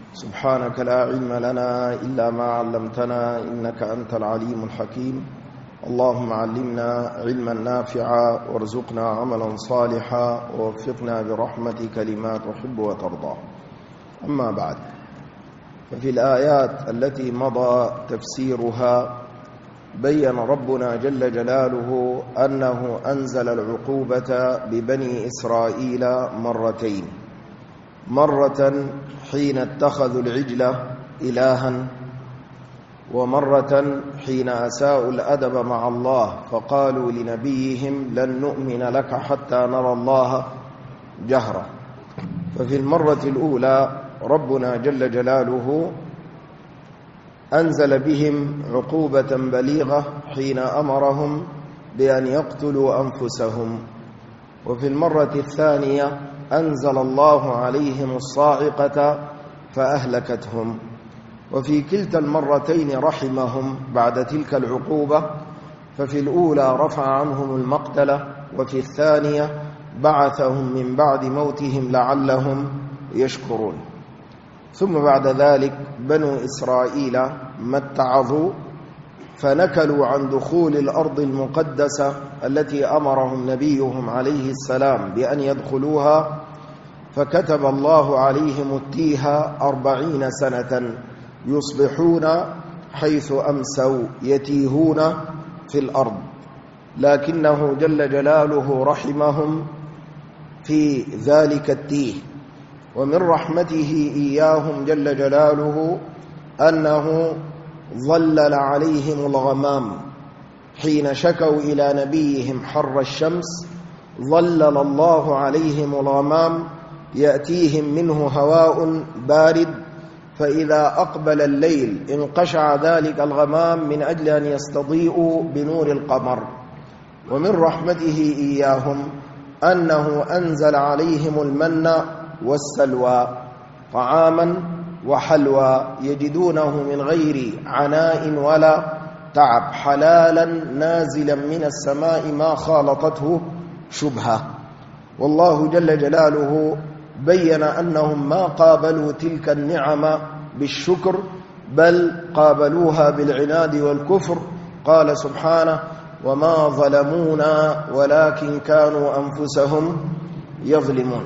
سبحانك لا علم لنا إلا ما علمتنا إنك أنت العليم الحكيم. اللهم علمنا علما نافعا وارزقنا عملا صالحا ووفقنا برحمتك لما تحب وترضى. أما بعد، ففي الآيات التي مضى تفسيرها بين ربنا جل جلاله أنه أنزل العقوبة ببني إسرائيل مرتين، مرة حين اتخذوا العجل إلها، ومرة حين أساءوا الأدب مع الله فقالوا لنبيهم لن نؤمن لك حتى نرى الله جهرة. ففي المرة الأولى ربنا جل جلاله أنزل بهم عقوبة بليغة حين أمرهم بأن يقتلوا أنفسهم، وفي المرة الثانية أنزل الله عليهم الصاعقة فأهلكتهم. وفي كلتا المرتين رحمهم بعد تلك العقوبة، ففي الأولى رفع عنهم المقتلة، وفي الثانية بعثهم من بعد موتهم لعلهم يشكرون. ثم بعد ذلك بنو إسرائيل ما اتعظوا فنكلوا عن دخول الأرض المقدسة التي أمرهم نبيهم عليه السلام بأن يدخلوها، فكتب الله عليهم التيه 40 سنة يصبحون حيث أمسوا يتيهون في الأرض، لكنه جل جلاله رحمهم في ذلك التيه. ومن رحمته إياهم جل جلاله أنه ظلل عليهم الغمام حين شكوا إلى نبيهم حر الشمس، ظلل الله عليهم الغمام يأتيهم منه هواء بارد، فإذا أقبل الليل انقشع ذلك الغمام من أجل أن يستضيئوا بنور القمر. ومن رحمته إياهم أنه أنزل عليهم المن والسلوى، طعاما وحلوى يجدونه من غير عناء ولا تعب، حلالا نازلا من السماء ما خالطته شبهة. والله جل جلاله بين أنهم ما قابلوا تلك النعم بالشكر، بل قابلوها بالعناد والكفر. قال سبحانه: وما ظلمونا ولكن كانوا أنفسهم يظلمون.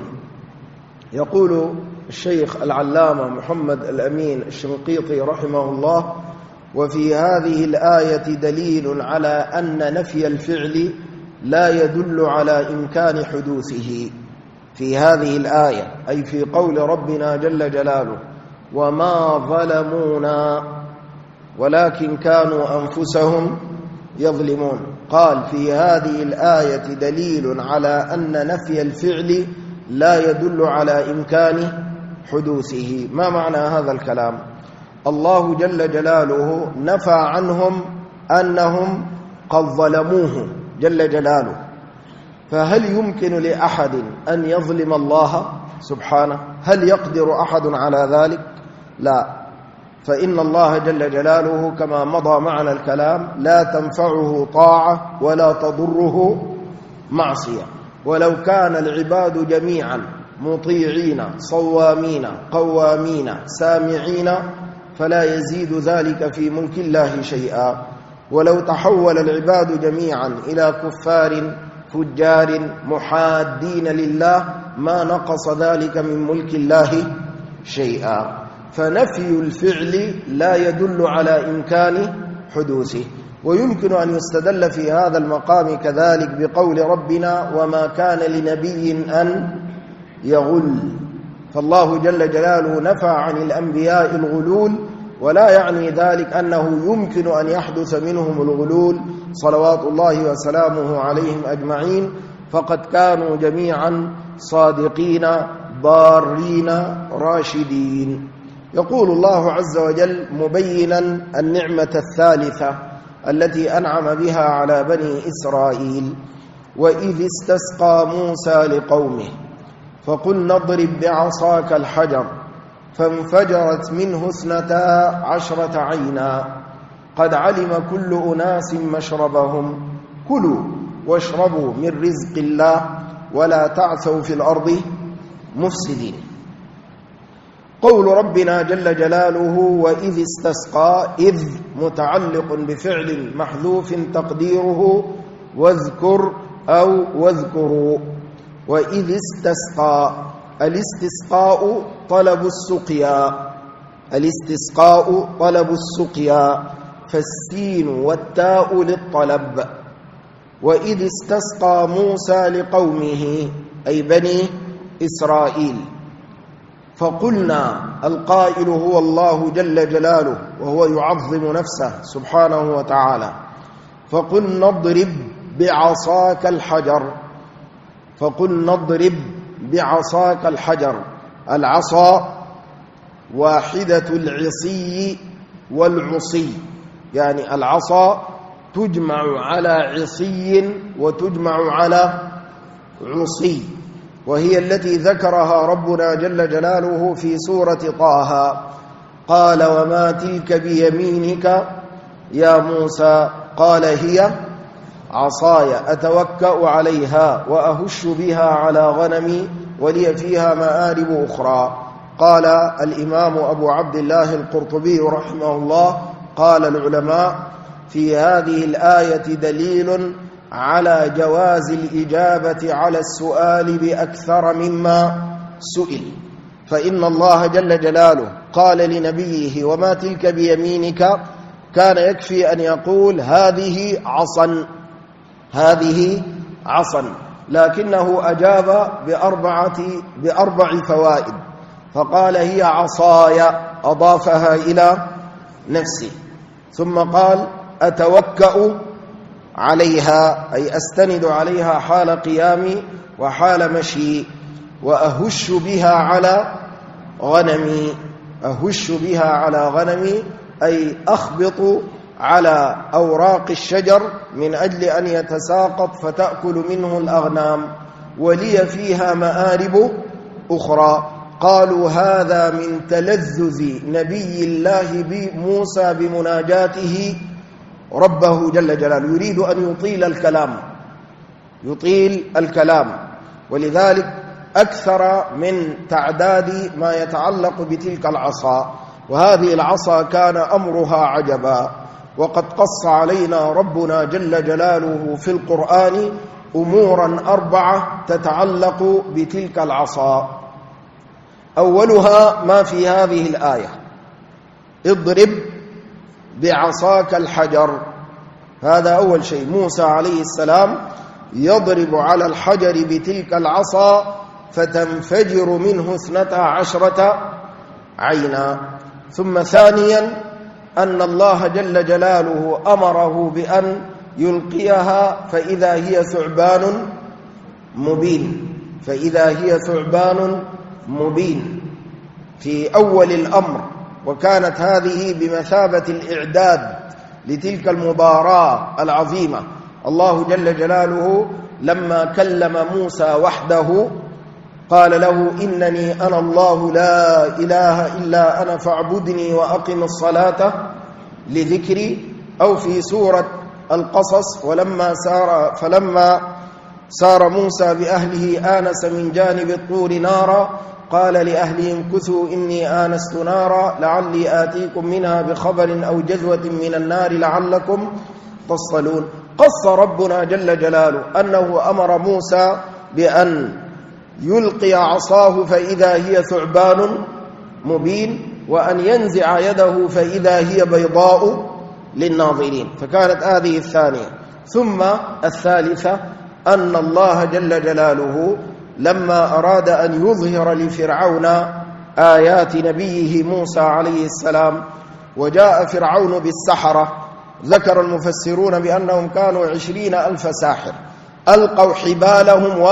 يقول الشيخ العلامة محمد الأمين الشنقيطي رحمه الله: وفي هذه الآية دليل على أن نفي الفعل لا يدل على إمكان حدوثه. في هذه الآية أي في قول ربنا جل جلاله وما ظلمونا ولكن كانوا أنفسهم يظلمون، قال في هذه الآية دليل على أن نفي الفعل لا يدل على إمكان حدوثه. ما معنى هذا الكلام؟ الله جل جلاله نفى عنهم أنهم قد ظلموه جل جلاله، فهل يمكن لأحد أن يظلم الله سبحانه؟ هل يقدر أحد على ذلك؟ لا، فإن الله جل جلاله كما مضى معنا الكلام لا تنفعه طاعة ولا تضره معصية. ولو كان العباد جميعا مطيعين صوامين قوامين سامعين فلا يزيد ذلك في ملك الله شيئا. ولو تحول العباد جميعا إلى كفار فجار محادين لله ما نقص ذلك من ملك الله شيئا. فنفي الفعل لا يدل على إمكان حدوثه. ويمكن أن يستدل في هذا المقام كذلك بقول ربنا وما كان لنبي أن يغل، فالله جل جلاله نفى عن الأنبياء الغلول، ولا يعني ذلك أنه يمكن أن يحدث منهم الغلول صلوات الله وسلامه عليهم أجمعين، فقد كانوا جميعا صادقين بارين راشدين. يقول الله عز وجل مبينا النعمة الثالثة التي أنعم بها على بني إسرائيل: وإذ استسقى موسى لقومه فقلنا اضرب بعصاك الحجر فانفجرت منه 12 عينا قد علم كل أناس مشربهم كلوا واشربوا من رزق الله ولا تعثوا في الأرض مفسدين. قول ربنا جل جلاله وإذ استسقى، إذ متعلق بفعل محذوف تقديره واذكر أو واذكروا. وإذ استسقى، الاستسقاء طلب السقيا، الاستسقاء طلب السقيا، فالسين والتاء للطلب. وإذ استسقى موسى لقومه أي بني إسرائيل، فقلنا، القائل هو الله جل جلاله وهو يعظم نفسه سبحانه وتعالى، فقلنا اضرب بعصاك الحجر، فقلنا اضرب بعصاك الحجر. العصا واحدة العصي والعصي، يعني العصا تجمع على عصي وتجمع على عصي، وهي التي ذكرها ربنا جل جلاله في سورة طه. قال وما تلك بيمينك يا موسى، قال هي عصاي أتوكأ عليها وأهش بها على غنمي ولي فيها مآرب أخرى. قال الإمام أبو عبد الله القرطبي رحمه الله، قال العلماء في هذه الآية دليل على جواز الإجابة على السؤال بأكثر مما سئل، فإن الله جل جلاله قال لنبيه وما تلك بيمينك، كان يكفي أن يقول هذه عصا، هذه عصا، لكنه أجاب بأربع فوائد، فقال هي عصاي، أضافها إلى نفسه، ثم قال أتوكأ عليها أي أستند عليها حال قيامي وحال مشي، وأهش بها على غنمي، أهش بها على غنمي أي أخبط على أوراق الشجر من أجل أن يتساقط فتأكل منه الأغنام، ولي فيها مآرب أخرى. قالوا هذا من تلذذ نبي الله بموسى بمناجاته ربه جل جلاله، يريد أن يطيل الكلام، ولذلك أكثر من تعداد ما يتعلق بتلك العصا. وهذه العصا كان أمرها عجبا، وقد قص علينا ربنا جل جلاله في القرآن أمورا 4 تتعلق بتلك العصا. أولها ما في هذه الآية، اضرب بعصاك الحجر، هذا أول شيء. موسى عليه السلام يضرب على الحجر بتلك العصا فتنفجر منه 12 عينا. ثم ثانيا أن الله جل جلاله أمره بأن يلقيها فإذا هي ثعبان مبين، فإذا هي ثعبان مبين في أول الأمر، وكانت هذه بمثابة الإعداد لتلك المباراة العظيمة. الله جل جلاله لما كلم موسى وحده قال له إنني أنا الله لا إله إلا أنا فاعبدني وأقم الصلاة لذكري. أو في سورة القصص فلما سار موسى بأهله آنس من جانب الطور نارا قال لأهلهم كثوا إني آنست نارا لعلي آتيكم منها بخبر أو جذوة من النار لعلكم تصطلون. قص ربنا جل جلاله أنه أمر موسى بأن يلقي عصاه فإذا هي ثعبان مبين، وأن ينزع يده فإذا هي بيضاء للناظرين، فكانت هذه الثانية. ثم الثالثة أن الله جل جلاله لما أراد أن يظهر لفرعون آيات نبيه موسى عليه السلام، وجاء فرعون بالسحرة، ذكر المفسرون بأنهم كانوا 20,000 ساحر، ألقوا حبالهم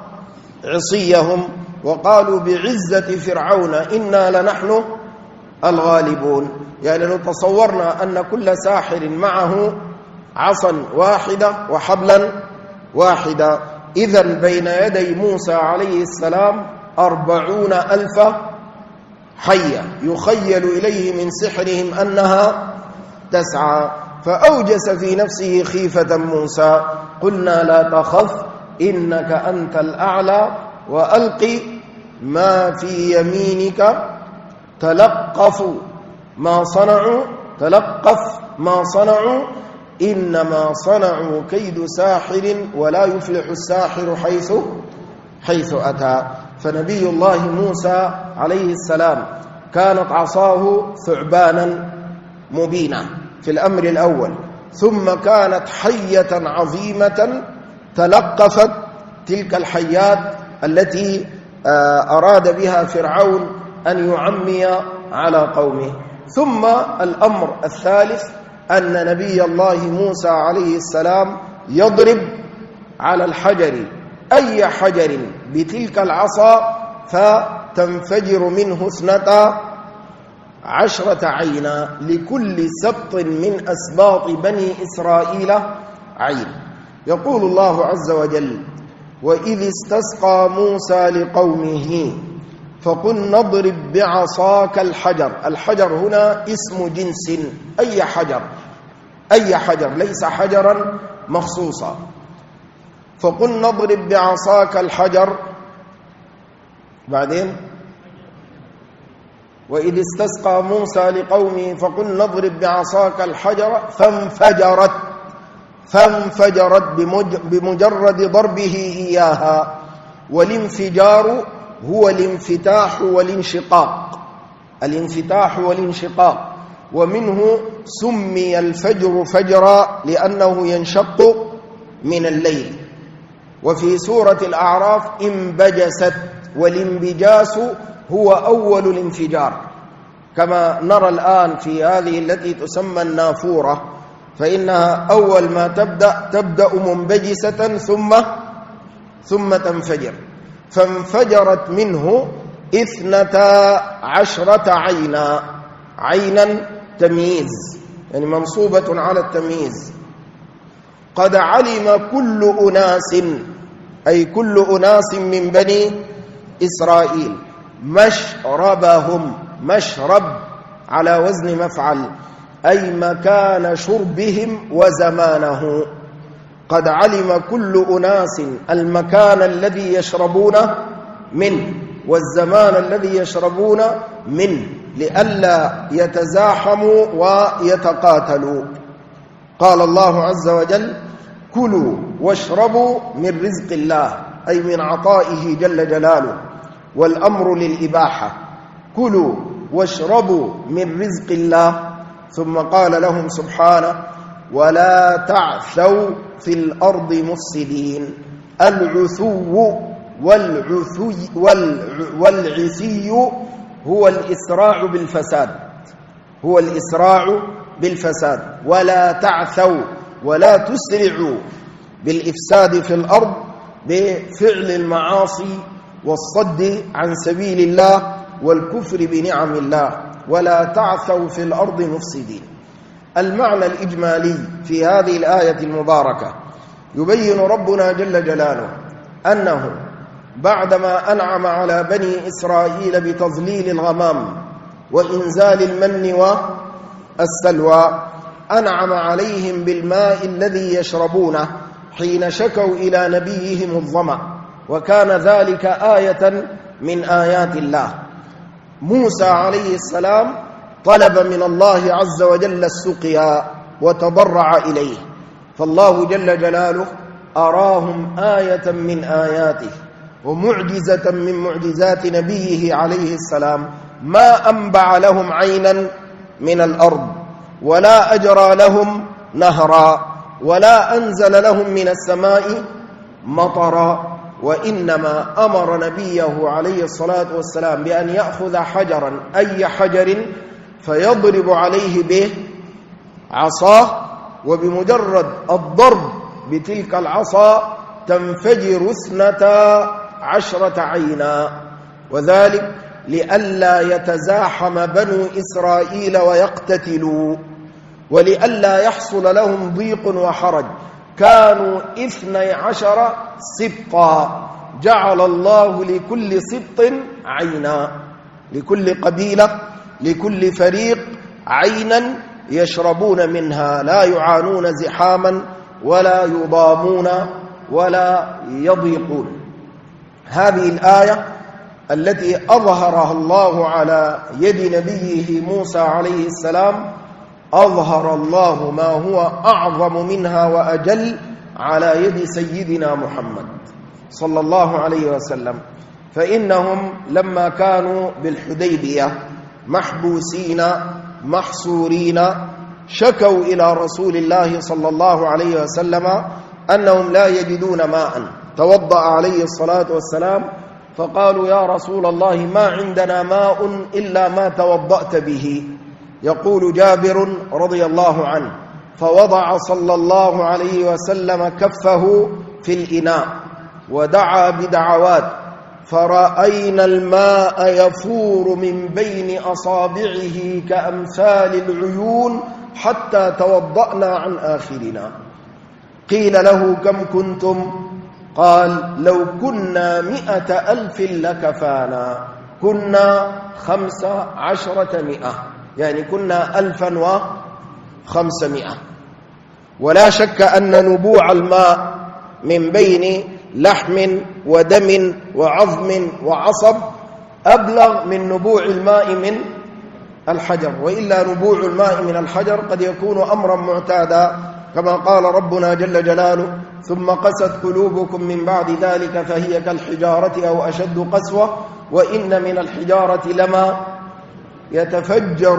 وعصيهم وقالوا بعزة فرعون إنا لنحن الغالبون. يعني لو تصورنا أن كل ساحر معه عصا واحدة وحبلا واحدا، إذن بين يدي موسى عليه السلام 40,000 حية يخيل إليه من سحرهم أنها تسعى، فأوجس في نفسه خيفة موسى. قلنا لا تخف إنك أنت الأعلى وألق ما في يمينك تلقف ما صنعوا إنما صنعوا كيد ساحر ولا يفلح الساحر حيث أتى. فنبي الله موسى عليه السلام كانت عصاه ثعبانا مبينا في الأمر الأول، ثم كانت حية عظيمة تلقفت تلك الحيات التي أراد بها فرعون أن يعمي على قومه. ثم الأمر الثالث أن نبي الله موسى عليه السلام يضرب على الحجر أي حجر بتلك العصا فتنفجر منه 12 عينا، لكل سبط من أسباط بني إسرائيل عين. يقول الله عز وجل: وإذ استسقى موسى لقومه فقل نضرب بعصاك الحجر. الحجر هنا اسم جنس، أي حجر ليس حجرا مخصوصا. فقل نضرب بعصاك الحجر. بعدين وإذ استسقى موسى لقومه فقل نضرب بعصاك الحجر فانفجرت بمجرد ضربه إياها. والانفجار هو الانفتاح والانشقاق، ومنه سمي الفجر فجرا لأنه ينشق من الليل. وفي سورة الأعراف انبجست، والانبجاس هو أول الانفجار، كما نرى الآن في هذه التي تسمى النافورة، فإنها أول ما تبدأ منبجسة ثم تنفجر. فانفجرت منه 12 عينا تمييز، يعني منصوبة على التمييز. قد علم كل أناس، أي كل أناس من بني إسرائيل، مشربهم، مشرب على وزن مفعل، أي مكان شربهم وزمانه. قد علم كل أناس المكان الذي يشربون منه والزمان الذي يشربون منه، لئلا يتزاحموا ويتقاتلوا. قال الله عز وجل: كلوا واشربوا من رزق الله، أي من عطائه جل جلاله، والأمر للإباحة. كلوا واشربوا من رزق الله. ثم قال لهم سبحانه: ولا تعثوا في الأرض مفسدين. العثو والعثي هو الإسراع بالفساد، ولا تعثوا، ولا تسرعوا بالإفساد في الأرض بفعل المعاصي والصد عن سبيل الله والكفر بنعم الله. ولا تعثوا في الأرض مفسدين. المعنى الإجمالي في هذه الآية المباركة يبين ربنا جل جلاله أنه بعدما أنعم على بني إسرائيل بتظليل الغمام وإنزال المن والسلوى، أنعم عليهم بالماء الذي يشربونه حين شكوا إلى نبيهم الظمأ، وكان ذلك آية من آيات الله. موسى عليه السلام طلب من الله عز وجل السقيا وتضرع إليه، فالله جل جلاله أراهم آية من آياته ومعجزة من معجزات نبيه عليه السلام، ما أنبع لهم عينا من الأرض، ولا أجرى لهم نهرا، ولا أنزل لهم من السماء مطرا، وإنما أمر نبيه عليه الصلاة والسلام بأن يأخذ حجرا، أي حجر، فيضرب عليه به عصاه، وبمجرد الضرب بتلك العصا تنفجر 12 عينا، وذلك لئلا يتزاحم بنو إسرائيل ويقتتلوا، ولئلا يحصل لهم ضيق وحرج. كانوا 12 سبطا، جعل الله لكل سبط عينا، لكل قبيلة، لكل فريق عينا يشربون منها، لا يعانون زحاما ولا يضامون ولا يضيقون. هذه الآية التي أظهرها الله على يد نبيه موسى عليه السلام أظهر الله ما هو أعظم منها وأجل على يد سيدنا محمد صلى الله عليه وسلم. فإنهم لما كانوا بالحديبية محبوسين محصورين شكوا إلى رسول الله صلى الله عليه وسلم أنهم لا يجدون ماء، توضأ عليه الصلاة والسلام فقالوا يا رسول الله ما عندنا ماء إلا ما توضأت به. يقول جابر رضي الله عنه فوضع صلى الله عليه وسلم كفه في الإناء ودعا بدعوات فرأينا الماء يفور من بين أصابعه كأمثال العيون حتى توضأنا عن آخرنا. قيل له كم كنتم؟ قال لو كنا 100,000 لكفانا. كنا 15 يعني كنا 1500. ولا شك أن نبوع الماء من بين لحم ودم وعظم وعصب أبلغ من نبوع الماء من الحجر، وإلا نبوع الماء من الحجر قد يكون أمرا معتادا كما قال ربنا جل جلاله ثم قست قلوبكم من بعد ذلك فهي كالحجارة أو أشد قسوة وإن من الحجارة لما يتفجر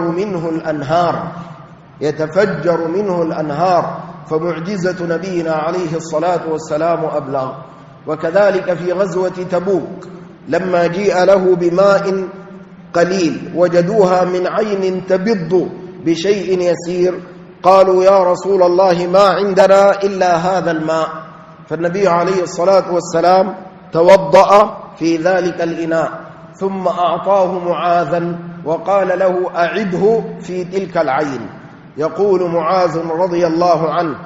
منه الأنهار فمعجزة نبينا عليه الصلاة والسلام أبلغ. وكذلك في غزوة تبوك لما جيء له بماء قليل وجدوها من عين تبض بشيء يسير قالوا يا رسول الله ما عندنا إلا هذا الماء. فالنبي عليه الصلاة والسلام توضأ في ذلك الإناء ثم أعطاه معاذا وقال له أعده في تلك العين. يقول معاذ رضي الله عنه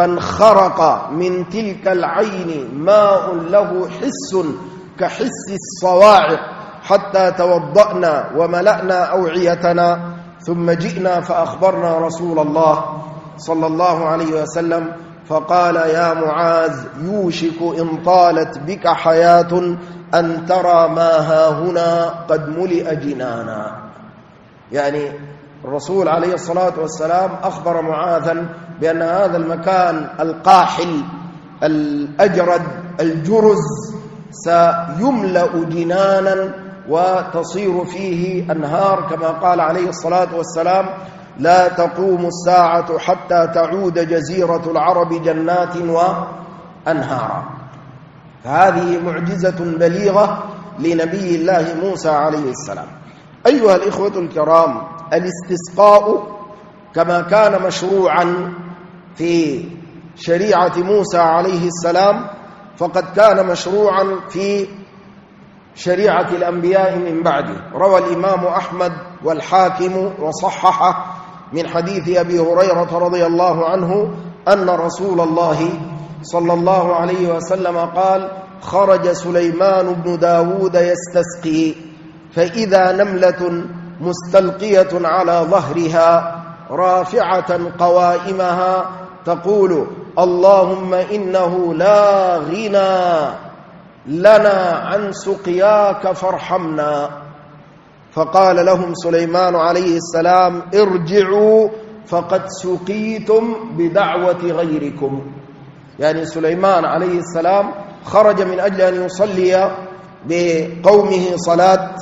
فانخرق من تلك العين ماء له حس كحس الصواعق حتى توضأنا وملأنا أوعيتنا ثم جئنا فأخبرنا رسول الله صلى الله عليه وسلم فقال يا معاذ يوشك إن طالت بك حياة أن ترى ما هاهنا قد ملئ جنانا. يعني الرسول عليه الصلاة والسلام أخبر معاذا بأن هذا المكان القاحل الأجرد الجرز سيملأ جنانا وتصير فيه أنهار كما قال عليه الصلاة والسلام لا تقوم الساعة حتى تعود جزيرة العرب جنات وأنهارا. فهذه معجزة بليغة لنبي الله موسى عليه السلام. أيها الإخوة الكرام، الاستسقاء كما كان مشروعا في شريعة موسى عليه السلام فقد كان مشروعا في شريعة الأنبياء من بعده. روى الإمام أحمد والحاكم وصححه من حديث أبي هريرة رضي الله عنه أن رسول الله صلى الله عليه وسلم قال خرج سليمان بن داود يستسقي فإذا نملة مستلقية على ظهرها رافعة قوائمها تقول اللهم إنه لا غنى لنا عن سقياك فارحمنا. فقال لهم سليمان عليه السلام ارجعوا فقد سقيتم بدعوة غيركم. يعني سليمان عليه السلام خرج من أجل أن يصلي بقومه صلاة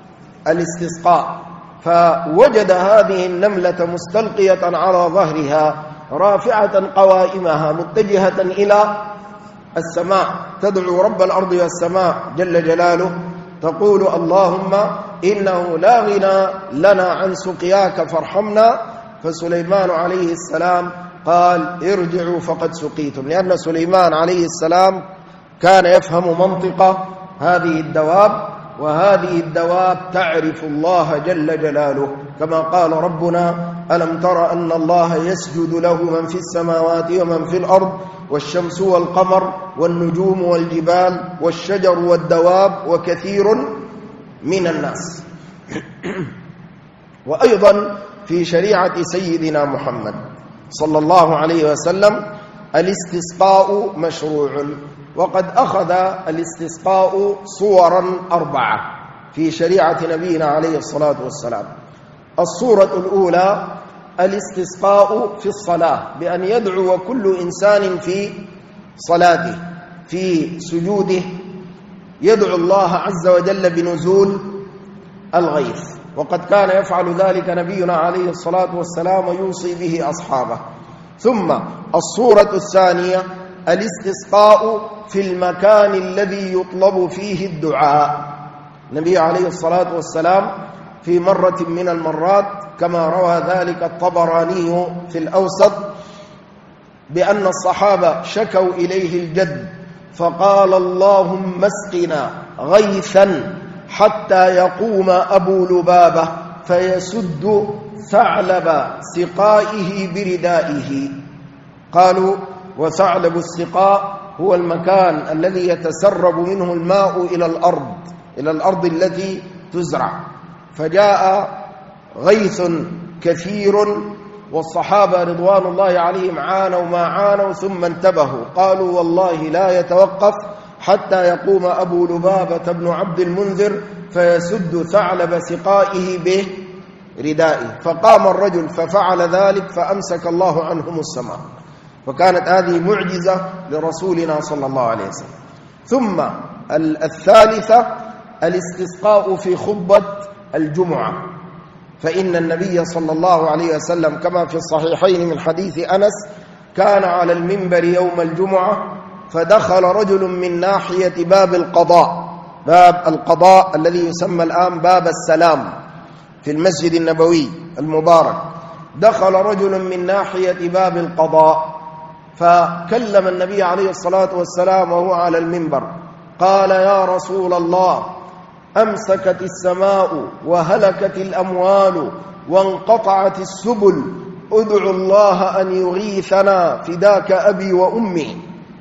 الاستسقاء فوجد هذه النملة مستلقية على ظهرها رافعة قوائمها متجهة إلى السماء تدعو رب الأرض والسماء جل جلاله تقول اللهم إنه لا غنى لنا عن سقياك فارحمنا. فسليمان عليه السلام قال ارجعوا فقد سقيتم، لأن سليمان عليه السلام كان يفهم منطق هذه الدواب، وهذه الدواب تعرف الله جل جلاله كما قال ربنا ألم تر أن الله يسجد له من في السماوات ومن في الأرض والشمس والقمر والنجوم والجبال والشجر والدواب وكثير من الناس. وأيضا في شريعة سيدنا محمد صلى الله عليه وسلم الاستسقاء مشروع، وقد أخذ الاستسقاء صورا 4. في شريعة نبينا عليه الصلاة والسلام. الصورة الأولى الاستسقاء في الصلاة، بأن يدعو كل إنسان في صلاته في سجوده يدعو الله عز وجل بنزول الغيث، وقد كان يفعل ذلك نبينا عليه الصلاة والسلام ويوصي به أصحابه. ثم الصورة الثانية الاستسقاء في المكان الذي يطلب فيه الدعاء. النبي عليه الصلاة والسلام في مرة من المرات كما روى ذلك الطبراني في الأوسط بأن الصحابة شكوا إليه الجد فقال اللهم اسقنا غيثا حتى يقوم أبو لبابة فيسد ثعلب سقائه بردائه. قالوا وثعلب السقاء هو المكان الذي يتسرب منه الماء إلى الأرض التي تزرع. فجاء غيث كثير والصحابة رضوان الله عليهم عانوا ما عانوا ثم انتبهوا، قالوا والله لا يتوقف حتى يقوم أبو لبابة بن عبد المنذر فيسد ثعلب سقائه بردائه. فقام الرجل ففعل ذلك فأمسك الله عنهم السماء، وكانت هذه معجزة لرسولنا صلى الله عليه وسلم. ثم الثالثة الاستسقاء في خطبة الجمعة، فإن النبي صلى الله عليه وسلم كما في الصحيحين من حديث أنس كان على المنبر يوم الجمعة فدخل رجل من ناحية باب القضاء الذي يسمى الآن باب السلام في المسجد النبوي المبارك. دخل رجل من ناحية باب القضاء فكلم النبي عليه الصلاة والسلام وهو على المنبر، قال يا رسول الله أمسكت السماء وهلكت الأموال وانقطعت السبل، ادعوا الله أن يغيثنا فداك أبي وأمي.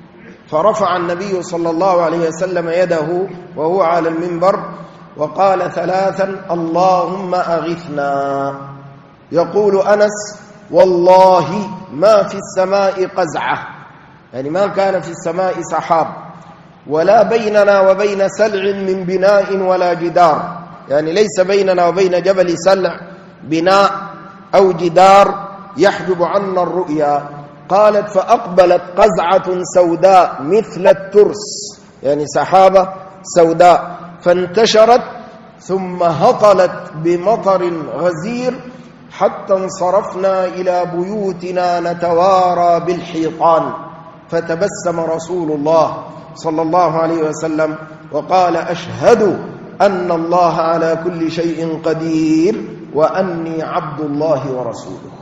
فرفع النبي صلى الله عليه وسلم يده وهو على المنبر وقال ثلاثا اللهم أغثنا. يقول أنس والله ما في السماء قزعة، يعني ما كان في السماء سحاب، ولا بيننا وبين سلع من بناء ولا جدار، يعني ليس بيننا وبين جبل سلع بناء أو جدار يحجب عنا الرؤيا. قالت فأقبلت قزعة سوداء مثل الترس، يعني سحابة سوداء، فانتشرت ثم هطلت بمطر غزير حتى انصرفنا إلى بيوتنا نتوارى بالحيطان. فتبسم رسول الله صلى الله عليه وسلم وقال أشهد أن الله على كل شيء قدير وأني عبد الله ورسوله.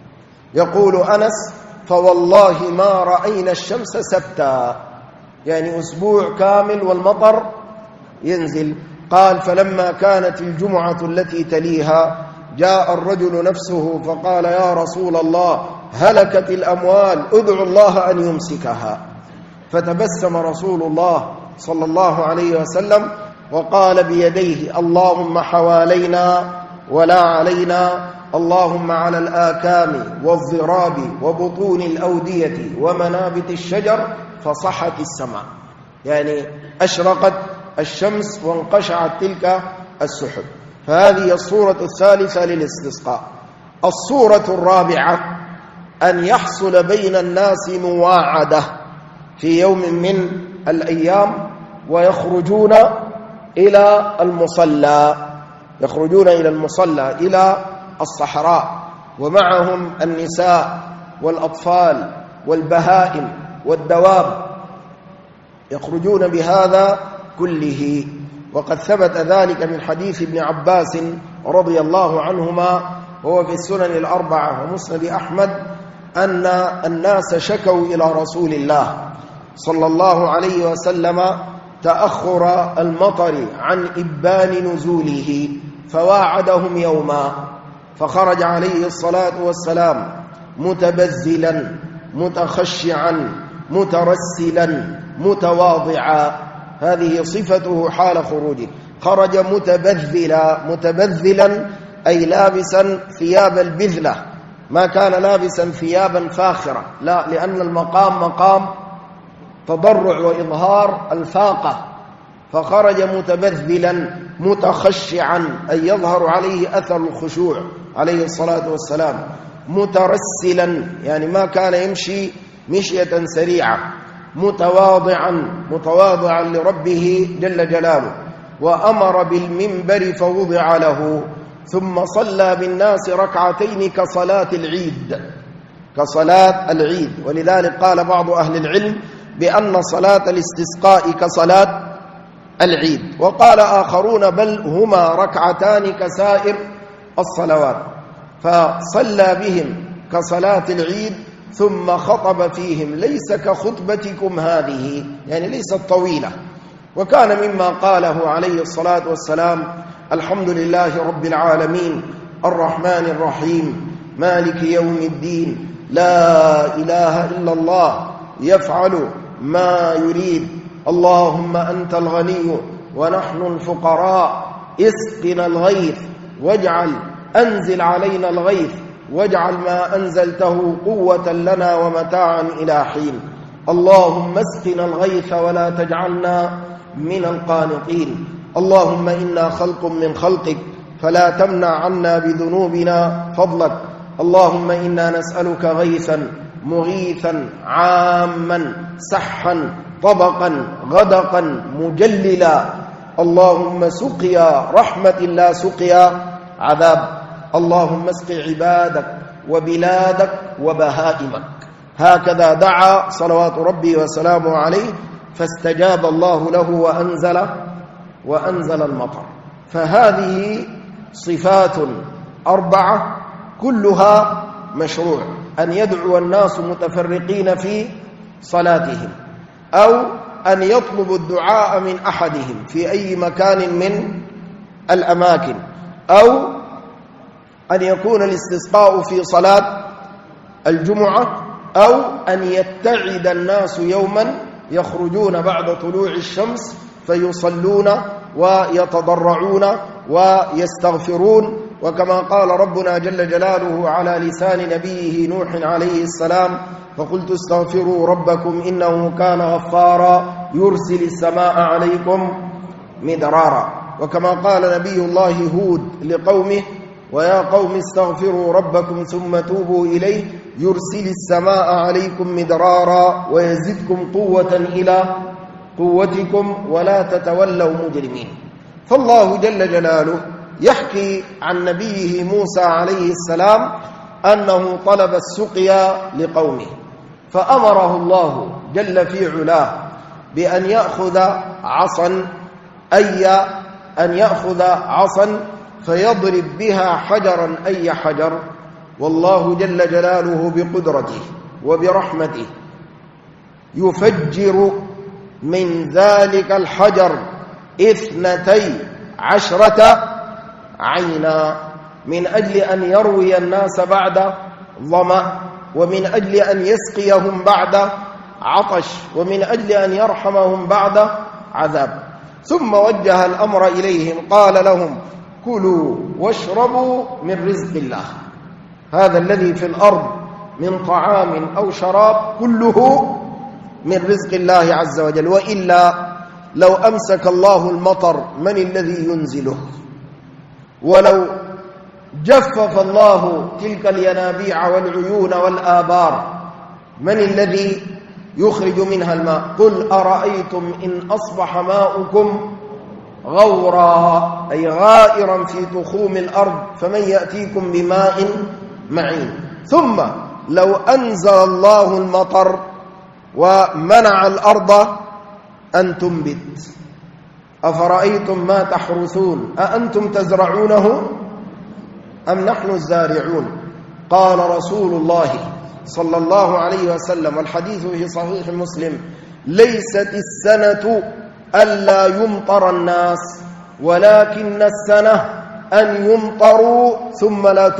يقول أنس فوالله ما رأينا الشمس سبتا، يعني أسبوع كامل والمطر ينزل. قال فلما كانت الجمعة التي تليها جاء الرجل نفسه فقال يا رسول الله هلكت الأموال ادعوا الله أن يمسكها. فتبسم رسول الله صلى الله عليه وسلم وقال بيديه اللهم حوالينا ولا علينا، اللهم على الآكام والضراب وبطون الأودية ومنابت الشجر فصحت السماء، يعني أشرقت الشمس وانقشعت تلك السحب. فهذه الصورة الثالثة للاستسقاء. الصورة الرابعة أن يحصل بين الناس مواعدة في يوم من الأيام ويخرجون إلى المصلى إلى الصحراء، ومعهم النساء والأطفال والبهائم والدواب، يخرجون بهذا كله. وقد ثبت ذلك من حديث ابن عباس رضي الله عنهما وهو في السنن الأربعة ومسند أحمد أن الناس شكوا إلى رسول الله صلى الله عليه وسلم تأخر المطر عن إبان نزوله فواعدهم يوما، فخرج عليه الصلاة والسلام متبذلا متخشعا مترسلا متواضعا، هذه صفته حال خروجه. خرج متبذلا أي لابسا ثياب البذلة، ما كان لابسا ثيابا فاخرة، لا، لأن المقام مقام تضرع وإظهار الفاقة، فخرج متبذلا متخشعا أي يظهر عليه أثر الخشوع عليه الصلاة والسلام، مترسلا يعني ما كان يمشي مشية سريعة، متواضعا لربه جل جلاله، وأمر بالمنبر فوضع له، ثم صلى بالناس ركعتين كصلاة العيد. ولذلك قال بعض أهل العلم بأن صلاة الاستسقاء كصلاة العيد، وقال آخرون بل هما ركعتان كسائر الصلوات، فصلى بهم كصلاة العيد ثم خطب فيهم ليس كخطبتكم هذه، يعني ليست طويلة. وكان مما قاله عليه الصلاة والسلام: الحمد لله رب العالمين الرحمن الرحيم مالك يوم الدين لا إله إلا الله يفعل ما يريد اللهم أنت الغني ونحن الفقراء اسقنا الغيث أنزل علينا الغيث واجعل ما أنزلته قوة لنا ومتاعا إلى حين اللهم اسقنا الغيث ولا تجعلنا من القانطين اللهم إنا خلق من خلقك فلا تمنع عنا بذنوبنا فضلك اللهم إنا نسألك غيثا مغيثا عاما سحا طبقا غدقا مجللا اللهم سقيا رحمة لا سقيا عذاب اللهم اسق عبادك وبلادك وبهائمك. هكذا دعا صلوات ربي وسلامه عليه، فاستجاب الله له وأنزل المطر. فهذه صفات 4 كلها مشروع، أن يدعو الناس متفرقين في صلاتهم، أو أن يطلبوا الدعاء من أحدهم في أي مكان من الأماكن، أو أن يكون الاستسقاء في صلاة الجمعة، أو أن يتعد الناس يوما يخرجون بعد طلوع الشمس فيصلون ويتضرعون ويستغفرون، وكما قال ربنا جل جلاله على لسان نبيه نوح عليه السلام: فقلت استغفروا ربكم إنه كان غفارا يرسل السماء عليكم مدرارا. وكما قال نبي الله هود لقومه: ويا قوم استغفروا ربكم ثم توبوا إليه يرسل السماء عليكم مدرارا ويزدكم قوة إلى قوتكم ولا تتولوا مجرمين. فالله جل جلاله يحكي عن نبيه موسى عليه السلام أنه طلب السقيا لقومه، فأمره الله جل في علاه بأن يأخذ عصا فيضرب بها حجرا أي حجر، والله جل جلاله بقدرته وبرحمته يفجر من ذلك الحجر 12 عينا، من أجل أن يروي الناس بعد ظمأ، ومن أجل أن يسقيهم بعد عطش، ومن أجل أن يرحمهم بعد عذاب. ثم وجه الأمر إليهم قال لهم: كلوا واشربوا من رزق الله، هذا الذي في الأرض من طعام أو شراب كله من رزق الله عز وجل، وإلا لو أمسك الله المطر من الذي ينزله؟ ولو جفف الله تلك الينابيع والعيون والآبار من الذي يخرج منها الماء؟ قل أرأيتم إن أصبح ماؤكم غورا أي غائرا في تخوم الأرض فمن يأتيكم بماء معين. ثم لو أنزل الله المطر ومنع الأرض أن تنبت أفرأيتم ما تحرثون أأنتم تزرعونه أم نحن الزارعون؟ قال رسول الله صلى الله عليه وسلم، والحديث في صحيح مسلم: ليست السنة ألا يمطر الناس ولكن السنة أن يمطروا ثم لا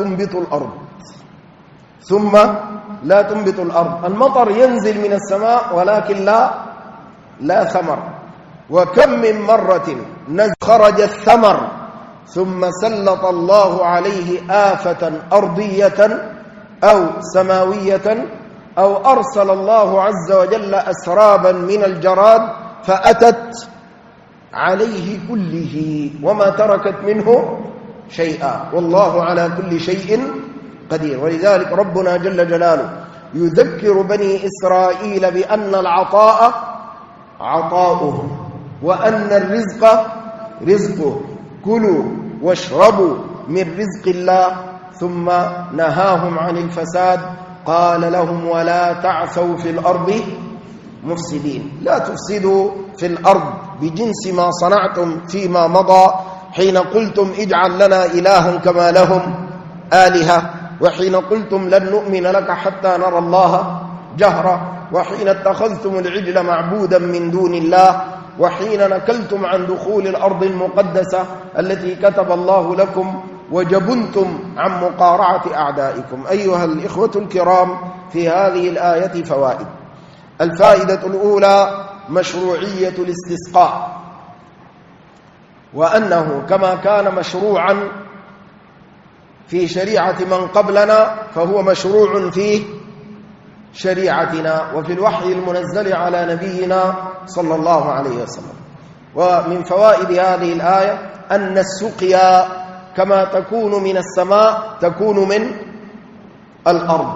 تنبت الأرض. المطر ينزل من السماء ولكن لا ثمر. وكم من مرة خرج الثمر ثم سلط الله عليه آفة أرضية أو سماوية، أو أرسل الله عز وجل أسرابا من الجراد فأتت عليه كله وما تركت منه شيئا، والله على كل شيء قدير. ولذلك ربنا جل جلاله يذكر بني إسرائيل بأن العطاء عطاؤه وأن الرزق رزقه، كلوا واشربوا من رزق الله، ثم نهاهم عن الفساد، قال لهم ولا تعثوا في الأرض مفسدين. لا تفسدوا في الأرض بجنس ما صنعتم فيما مضى، حين قلتم اجعل لنا إلها كما لهم آلهة، وحين قلتم لن نؤمن لك حتى نرى الله جهرة، وحين اتخذتم العجل معبودا من دون الله، وحين نكلتم عن دخول الأرض المقدسة التي كتب الله لكم، وجبنتم عن مقارعة أعدائكم. أيها الإخوة الكرام، في هذه الآية فوائد. الفائدة الأولى مشروعية الاستسقاء، وأنه كما كان مشروعا في شريعة من قبلنا فهو مشروع في شريعتنا وفي الوحي المنزل على نبينا صلى الله عليه وسلم. ومن فوائد هذه الآية أن السقيا كما تكون من السماء تكون من الأرض.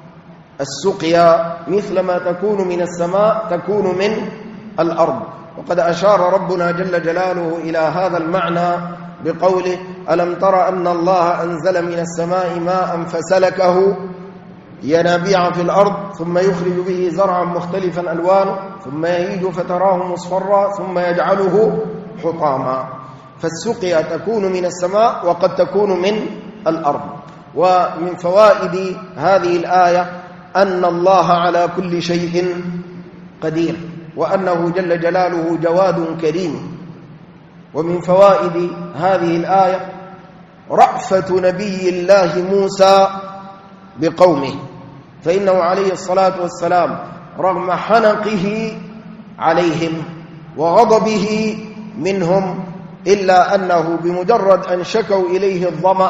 السقيا مثل ما تكون من السماء تكون من الأرض. وقد أشار ربنا جل جلاله إلى هذا المعنى بقوله ألم تر أن الله أنزل من السماء ماء فسلكه ينابيع في الأرض ثم يخرج به زرعا مختلفا ألوانه ثم يهيج فتراه مصفرا ثم يجعله حطاما. فالسقيا تكون من السماء وقد تكون من الأرض. ومن فوائد هذه الآية أن الله على كل شيء قدير، وأنه جل جلاله جواد كريم. ومن فوائد هذه الآية رأفة نبي الله موسى بقومه، فإنه عليه الصلاة والسلام رغم حنقه عليهم وغضبه منهم إلا أنه بمجرد أن شكوا إليه الظمأ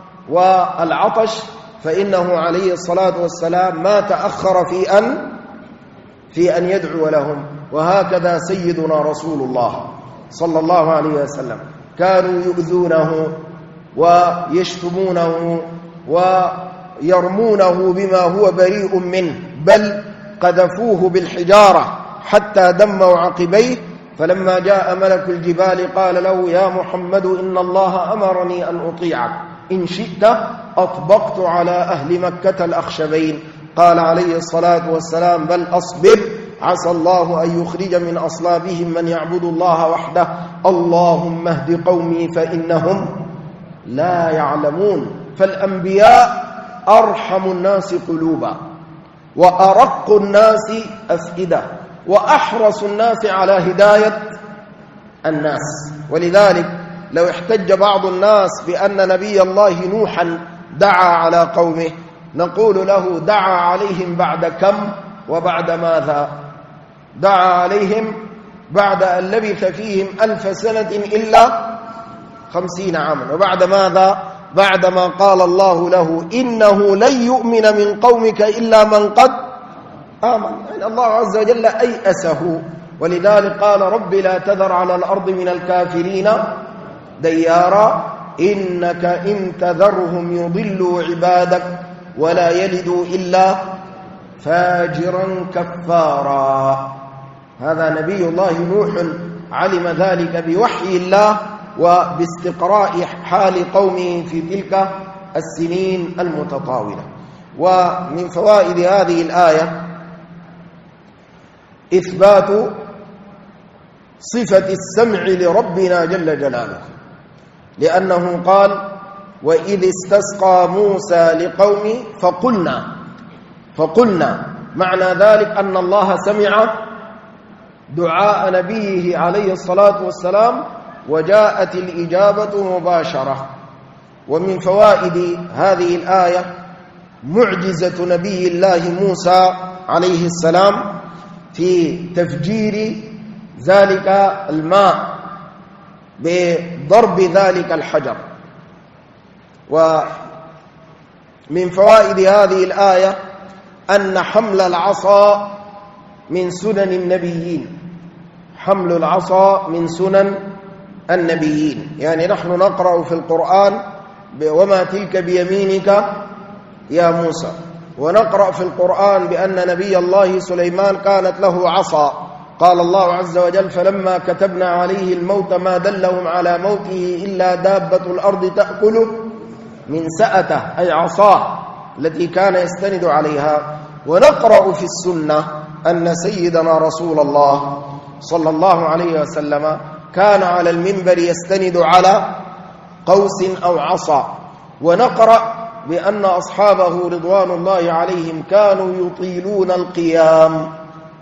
والعطش فإنه عليه الصلاة والسلام ما تأخر في أن يدعو لهم. وهكذا سيدنا رسول الله صلى الله عليه وسلم كانوا يؤذونه ويشتمونه ويرمونه بما هو بريء منه، بل قذفوه بالحجارة حتى دموا عقبيه. فلما جاء ملك الجبال قال له يا محمد إن الله أمرني أن أطيعك، إن شئت أطبقت على أهل مكة الأخشبين. قال عليه الصلاة والسلام بل أصبر عسى الله أن يخرج من أصلابهم من يعبد الله وحده، اللهم اهد قومي فإنهم لا يعلمون. فالأنبياء أرحم الناس قلوبا وأرق الناس أفئدة وأحرص الناس على هداية الناس. ولذلك لو احتج بعض الناس بأن نبي الله نوحا دعا على قومه نقول له دعا عليهم بعد كم وبعد ماذا؟ دعا عليهم بعد أن لبث فيهم 1000 سنة إلا 50 عاما. وبعد ماذا؟ بعدما قال الله له إنه لن يؤمن من قومك إلا من قد آمن. يعني الله عز وجل أيأسه، ولذلك قال رب لا تذر على الأرض من الكافرين ديارا إنك إن تذرهم يضلوا عبادك ولا يلدوا إلا فاجرا كفارا. هذا نبي الله نوح علم ذلك بوحي الله وباستقراء حال قومه في تلك السنين المتطاولة. ومن فوائد هذه الآية إثبات صفة السمع لربنا جل جلاله، لأنه قال وإذ استسقى موسى لقومه فقلنا معنى ذلك أن الله سمع دعاء نبيه عليه الصلاة والسلام وجاءت الإجابة مباشرة. ومن فوائد هذه الآية معجزة نبي الله موسى عليه السلام في تفجير ذلك الماء بضرب ذلك الحجر. ومن فوائد هذه الآية أن حمل العصا من سنن النبيين، حمل العصا من سنن النبيين. يعني نحن نقرأ في القرآن وما تلك بيمينك يا موسى، ونقرأ في القرآن بأن نبي الله سليمان كانت له عصا. قال الله عز وجل: فلما كتبنا عليه الموت ما دلهم على موته إلا دابة الأرض تأكل من سأته، أي عصاه التي كان يستند عليها. ونقرأ في السنة أن سيدنا رسول الله صلى الله عليه وسلم كان على المنبر يستند على قوس أو عصا. ونقرأ بأن أصحابه رضوان الله عليهم كانوا يطيلون القيام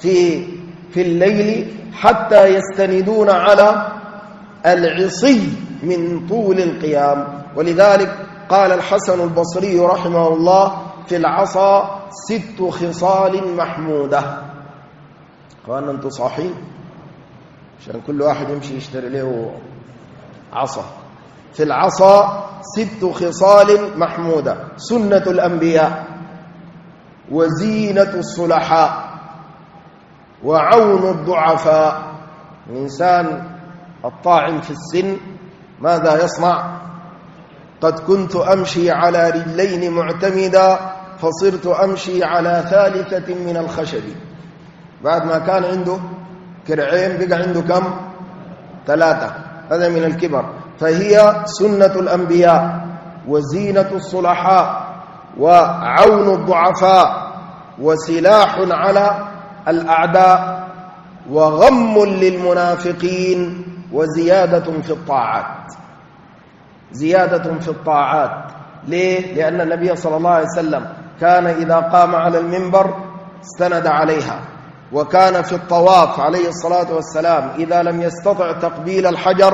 في الليل حتى يستندون على العصي من طول القيام. ولذلك قال الحسن البصري رحمه الله: في العصا 6 خصال محمودة. وأن أنتم صاحين عشان كل واحد يمشي يشتري له عصا. في العصا 6 خصال محمودة: سنة الأنبياء، وزينة الصلحاء، وعون الضعفاء. الإنسان الطاعن في السن ماذا يصنع؟ قد كنت أمشي على رجلين معتمدا فصرت أمشي على 3 من الخشب. بعد ما كان عنده كرعين بقى عنده كم؟ 3. هذا من الكبر. فهي سنة الأنبياء، وزينة الصلحاء، وعون الضعفاء، وسلاح على الأعداء، وغم للمنافقين، وزيادة في الطاعات. زيادة في الطاعات. ليه؟ لأن النبي صلى الله عليه وسلم كان إذا قام على المنبر استند عليها. وكان في الطواف عليه الصلاة والسلام إذا لم يستطع تقبيل الحجر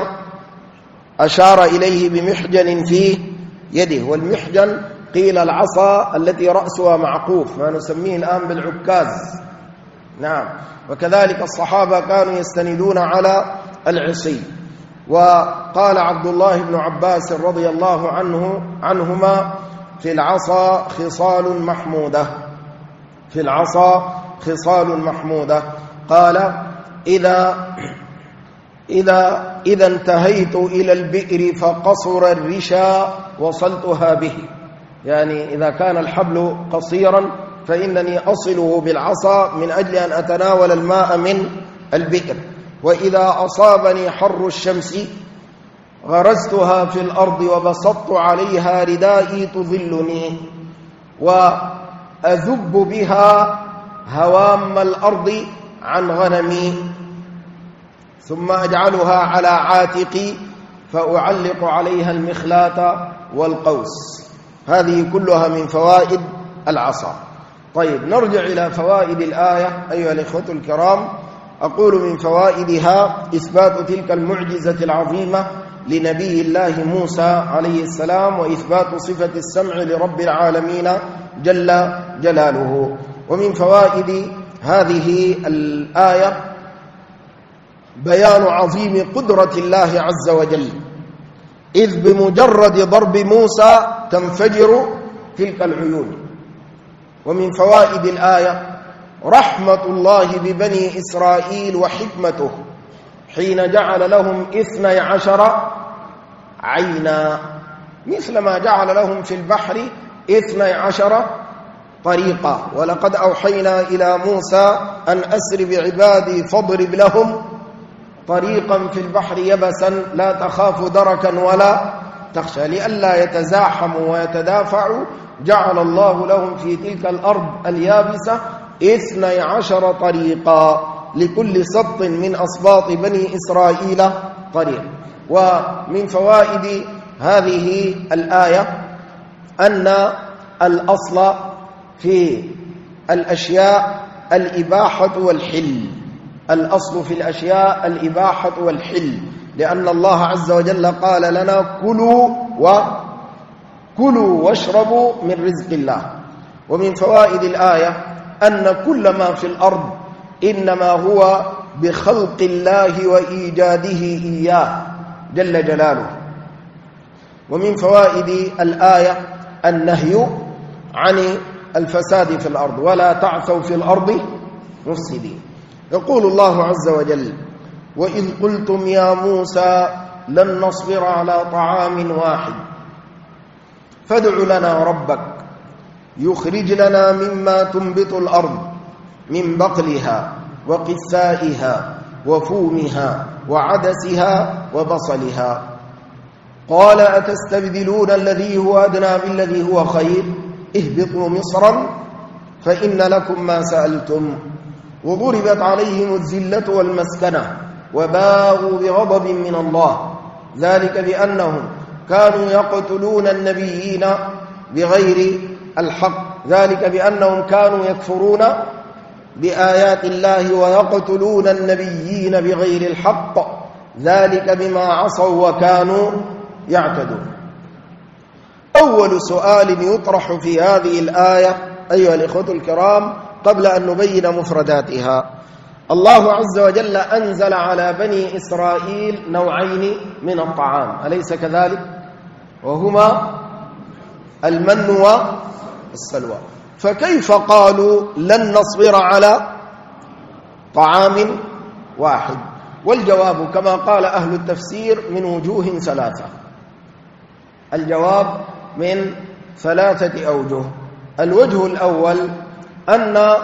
أشار إليه بمحجن في يده. والمحجن قيل العصا التي رأسها معقوف، ما نسميه الآن بالعكاز. نعم. وكذلك الصحابة كانوا يستندون على العصي. وقال عبد الله بن عباس رضي الله عنهما: في العصا خصال محمودة. في العصا خصال محمودة. قال: إذا انتهيت إلى البئر فقصر الرشا وصلتها به. يعني إذا كان الحبل قصيرا فإنني أصله بالعصا من أجل أن أتناول الماء من البئر. وإذا أصابني حر الشمس غرزتها في الأرض وبسطت عليها ردائي تظلني، وأذب بها هوام الأرض عن غنمي، ثم أجعلها على عاتقي فأعلق عليها المخلاة والقوس. هذه كلها من فوائد العصا. طيب، نرجع إلى فوائد الآية أيها الإخوة الكرام. أقول من فوائدها إثبات تلك المعجزة العظيمة لنبي الله موسى عليه السلام، وإثبات صفة السمع لرب العالمين جل جلاله. ومن فوائد هذه الآية بيان عظيم قدرة الله عز وجل، إذ بمجرد ضرب موسى تنفجر تلك العيون. ومن فوائد الآية رحمة الله ببني إسرائيل وحكمته حين جعل لهم 12 عينا، مثل ما جعل لهم في البحر 12 طريقة. ولقد أوحينا إلى موسى أن أسر بعبادي فاضرب لهم طريقا في البحر يبسا لا تخاف دركا ولا تخشى. لئلا يتزاحموا ويتدافعوا جعل الله لهم في تلك الأرض اليابسة 12 طريقا، لكل سبط من أسباط بني إسرائيل طريق. ومن فوائد هذه الآية أن الأصل في الأشياء الإباحة والحل. الأصل في الأشياء الإباحة والحل، لأن الله عز وجل قال لنا: كلوا واشربوا من رزق الله. ومن فوائد الآية أن كل ما في الأرض إنما هو بخلق الله وإيجاده إياه جل جلاله. ومن فوائد الآية النهي عن الفساد في الأرض: ولا تعثوا في الأرض مفسدين. يقول الله عز وجل: وإذ قلتم يا موسى لن نصبر على طعام واحد فادع لنا ربك يخرج لنا مما تنبت الأرض من بقلها وقثائها وفومها وعدسها وبصلها قال أتستبدلون الذي هو أدنى بالذي هو خير اهبطوا مصرا فإن لكم ما سألتم وضربت عليهم الذلة والمسكنة وباءوا بغضب من الله ذلك بأنهم كانوا يقتلون النبيين بغير الحق ذلك بأنهم كانوا يكفرون بآيات الله ويقتلون النبيين بغير الحق ذلك بما عصوا وكانوا يعتدون. أول سؤال يطرح في هذه الآية أيها الإخوة الكرام قبل أن نبين مفرداتها، الله عز وجل أنزل على بني إسرائيل نوعين من الطعام أليس كذلك؟ وهما المن والسلوى، فكيف قالوا لن نصبر على طعام واحد؟ والجواب كما قال أهل التفسير من وجوه ثلاثة. الجواب من ثلاثة أوجه. الوجه الأول أن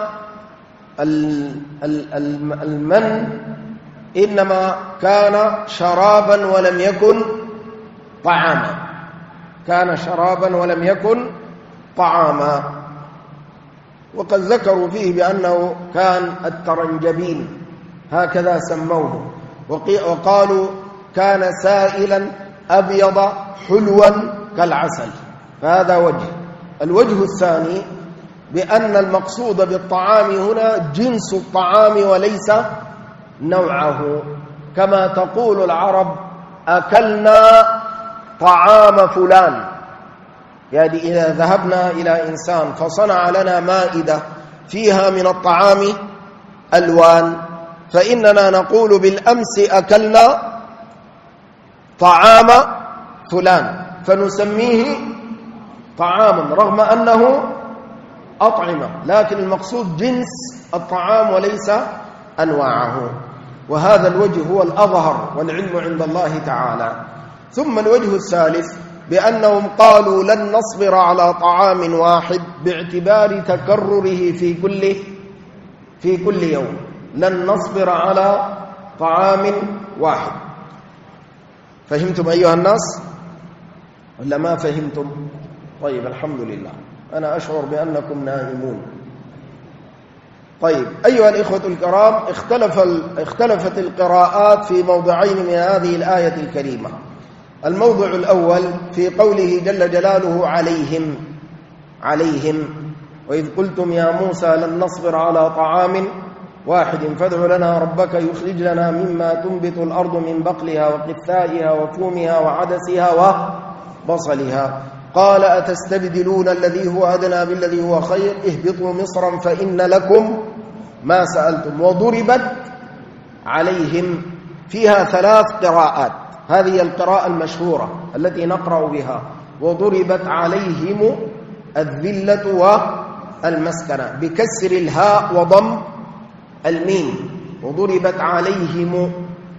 المن إنما كان شرابا ولم يكن طعاما، كان شرابا ولم يكن طعاما، وقد ذكروا فيه بأنه كان الترنجبين هكذا سموه، وقالوا كان سائلا أبيض حلوا كالعسل، فهذا وجه. الوجه الثاني بأن المقصود بالطعام هنا جنس الطعام وليس نوعه، كما تقول العرب أكلنا طعام فلان، يعني إذا ذهبنا إلى إنسان فصنع لنا مائدة فيها من الطعام ألوان فإننا نقول بالأمس أكلنا طعام فلان فنسميه طعاما رغم أنه أطعمة، لكن المقصود جنس الطعام وليس أنواعه، وهذا الوجه هو الأظهر والعلم عند الله تعالى. ثم الوجه الثالث بأنهم قالوا لن نصبر على طعام واحد باعتبار تكرره في كل يوم، لن نصبر على طعام واحد. فهمتم أيها الناس ولا ما فهمتم؟ طيب الحمد لله، أنا أشعر بأنكم نائمون. طيب أيها الإخوة الكرام، اختلفت القراءات في موضعين من هذه الآية الكريمة. الموضع الأول في قوله جل جلاله عليهم وإذ قلتم يا موسى لن نصبر على طعام واحد فادع لنا ربك يخرج لنا مما تنبت الأرض من بقلها وقثائها وفومها وعدسها وبصلها قال أتستبدلون الذي هو أدنى بالذي هو خير اهبطوا مصرا فإن لكم ما سألتم. وضربت عليهم فيها ثلاث قراءات، هذه القراءة المشهورة التي نقرأ بها، وضربت عليهم الذلة والمسكنة بكسر الهاء وضم الميم، وضربت عليهم،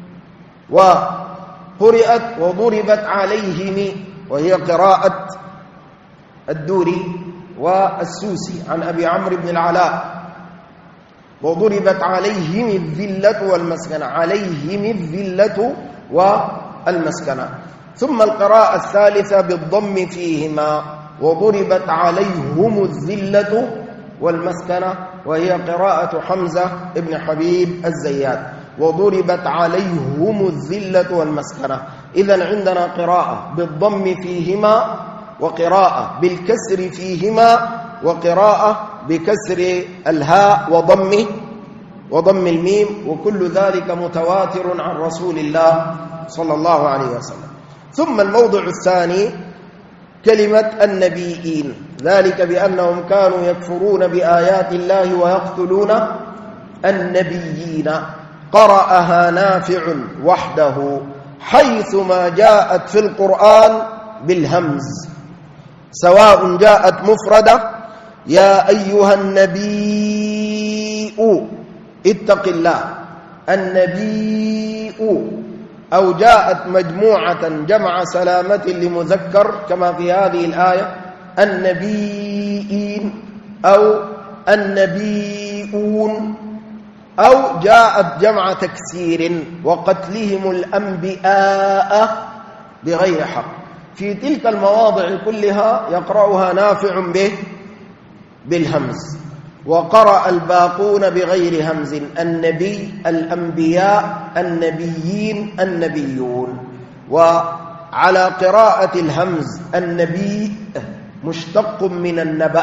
وقرئت وضربت عليهم وهي قراءة الدوري والسوسي عن أبي عمرو بن العلاء، وضربت عليهم الذلة والمسكنة، عليهم الذلة والمسكنة. ثم القراءة الثالثة بالضم فيهما وضربت عليهم الذلة والمسكنة وهي قراءة حمزة بن حبيب الزيات، وضربت عليهم الذلة والمسكنة. إذن عندنا قراءة بالضم فيهما وقراءة بالكسر فيهما وقراءة بكسر الهاء وضم الميم، وكل ذلك متواتر عن رسول الله صلى الله عليه وسلم. ثم الموضع الثاني كلمة النبيين، ذلك بأنهم كانوا يكفرون بآيات الله ويقتلون النبيين، قرأها نافع وحده حيثما جاءت في القرآن بالهمز، سواء جاءت مفردة يا أيها النبي اتق الله، النبي أو جاءت مجموعة جمع سلامة لمذكر كما في هذه الآية النبيين أو النبيون، أو جاءت جمع تكسير وقتلهم الأنبياء بغير حق. في تلك المواضع كلها يقرأها نافع به بالهمز، وقرأ الباقون بغير همز: النبي، الأنبياء، النبيين، النبيون. وعلى قراءة الهمز النبي مشتق من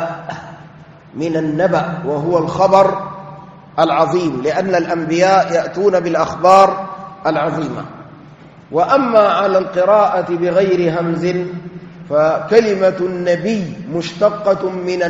النبأ وهو الخبر العظيم، لأن الأنبياء يأتون بالأخبار العظيمة. وأما على القراءة بغير همز فكلمة النبي مشتقة من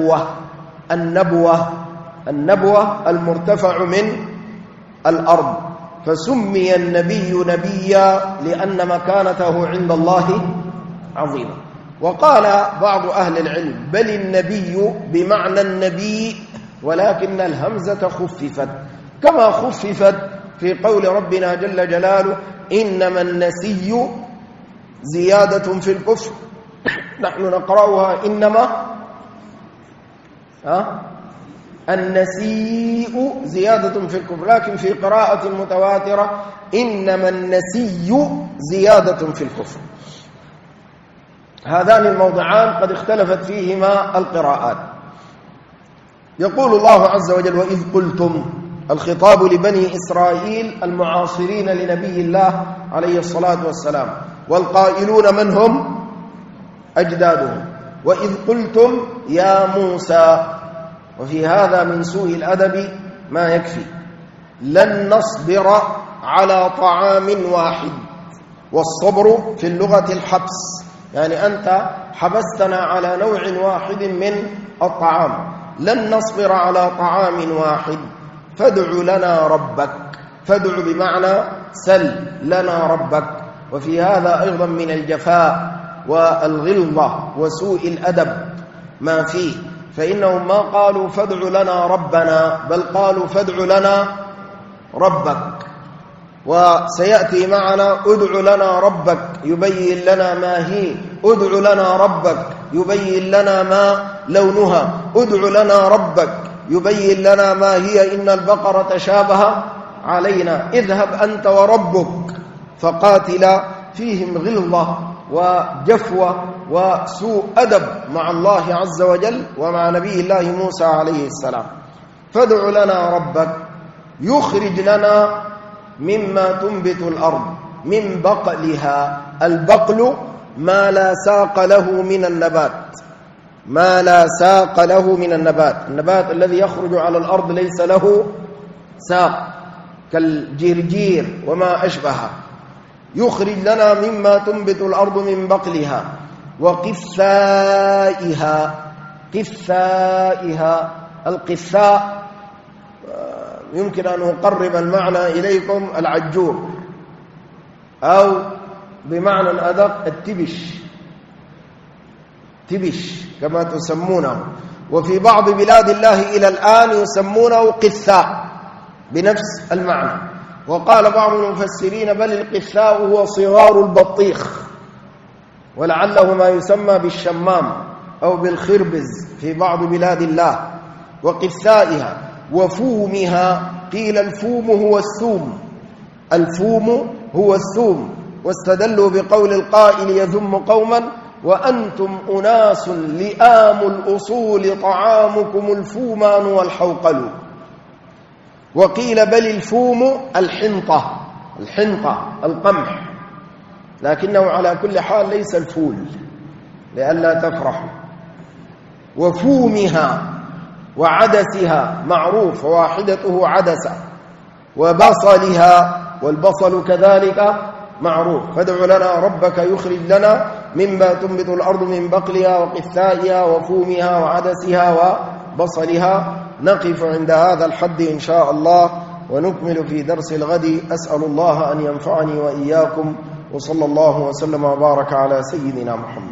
النبوة المرتفع من الأرض، فسمي النبي نبيا لأن مكانته عند الله عظيمة. وقال بعض أهل العلم: بل النبي بمعنى النبي، ولكن الهمزة خففت، كما خففت في قول ربنا جل جلاله: إنما النسي زيادة في الكفر. نحن نقرأها إنما النسيء زيادة في الكفر، لكن في قراءة متواترة إنما النسي زيادة في الكفر. هذان الموضعان قد اختلفت فيهما القراءات. يقول الله عز وجل: وإذ قلتم، الخطاب لبني إسرائيل المعاصرين لنبي الله عليه الصلاة والسلام، والقائلون من هم؟ أجدادهم. وإذ قلتم يا موسى. وفي هذا من سوء الأدب ما يكفي. لن نصبر على طعام واحد، والصبر في اللغة الحبس، يعني أنت حبستنا على نوع واحد من الطعام. لن نصبر على طعام واحد فادع لنا ربك. فادع بمعنى سل لنا ربك. وفي هذا أيضا من الجفاء والغلظة وسوء الأدب ما فيه، فإنهم ما قالوا فادع لنا ربنا، بل قالوا فادع لنا ربك. وسيأتي معنا ادع لنا ربك يبين لنا ما هي، ادع لنا ربك يبين لنا ما لونها، ادع لنا ربك يبين لنا ما هي، إن البقرة تشابه علينا، اذهب أنت وربك فقاتلا. فيهم غلظة وجفوة وسوء أدب مع الله عز وجل ومع نبي الله موسى عليه السلام. فادع لنا ربك يخرج لنا مما تنبت الأرض من بقلها. البقل ما لا ساق له من النبات، ما لا ساق له من النبات، النبات الذي يخرج على الأرض ليس له ساق كالجرجير وما أشبهه. يخرج لنا مما تنبت الأرض من بقلها وقثائها. قثائها، القثاء يمكن أن أقرب المعنى إليكم العجور، أو بمعنى أدق التبش، تبش كما تسمونه. وفي بعض بلاد الله إلى الآن يسمونه قثاء بنفس المعنى. وقال بعض المفسرين: بل القثاء هو صغار البطيخ، ولعله ما يسمى بالشمام أو بالخربز في بعض بلاد الله. وقثائها وفومها، قيل الفوم هو الثوم، الفوم هو الثوم. واستدلوا بقول القائل يذم قوما وأنتم أناس لئام الأصول طعامكم الفومان والحوقل. وقيل بل الفوم الحنطة، الحنطة القمح، لكنه على كل حال ليس الفول لئلا تفرحوا. وفومها وعدسها معروف وواحدته عدسة، وبصلها والبصل كذلك معروف. فادع لنا ربك يخرج لنا مما تنبت الأرض من بقلها وقثائها وفومها وعدسها وبصلها. نقف عند هذا الحد إن شاء الله ونكمل في درس الغد. أسأل الله أن ينفعني وإياكم، وصلى الله وسلم وبارك على سيدنا محمد.